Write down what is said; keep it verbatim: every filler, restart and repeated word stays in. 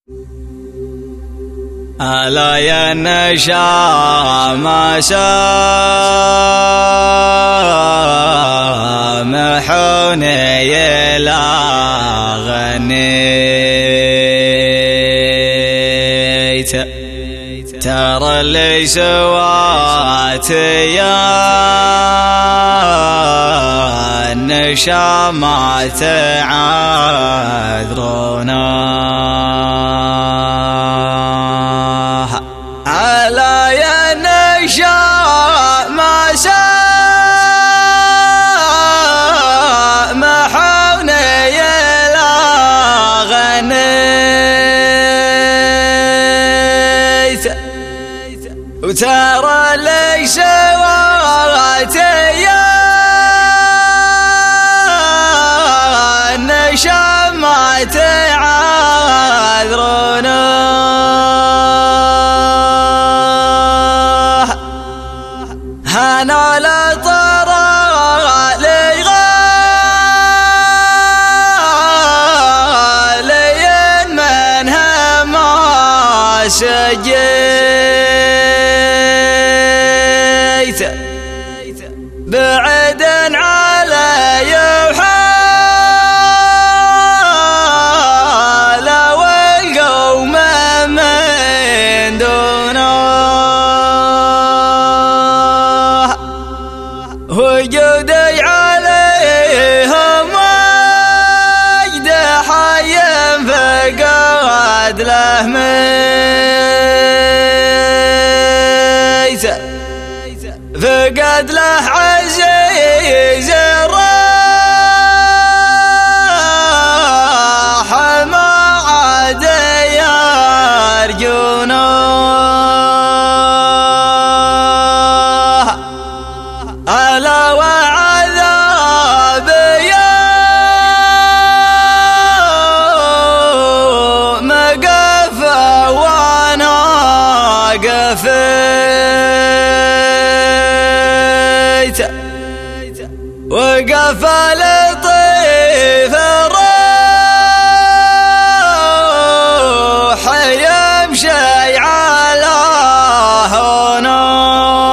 ألا يا نشام سامحوني لا غنيت ترى اللي سواتي يا النشامات عذرونا. ألا يا نشام سامحوني لا غنيت وترى لي سواتي يا النشامات عذرونا. أنا لا ترى لي غالي منها ما سجيت بعدا علي وحال والقوم من دونه وجودي عليهم وجد حي فقعد له ميت فقد له عزيز الراح ما عاد يرجونه. ألا وعذاب يوم قفى وانا قفيت وقفى لطيف الروح يمشي على هنا.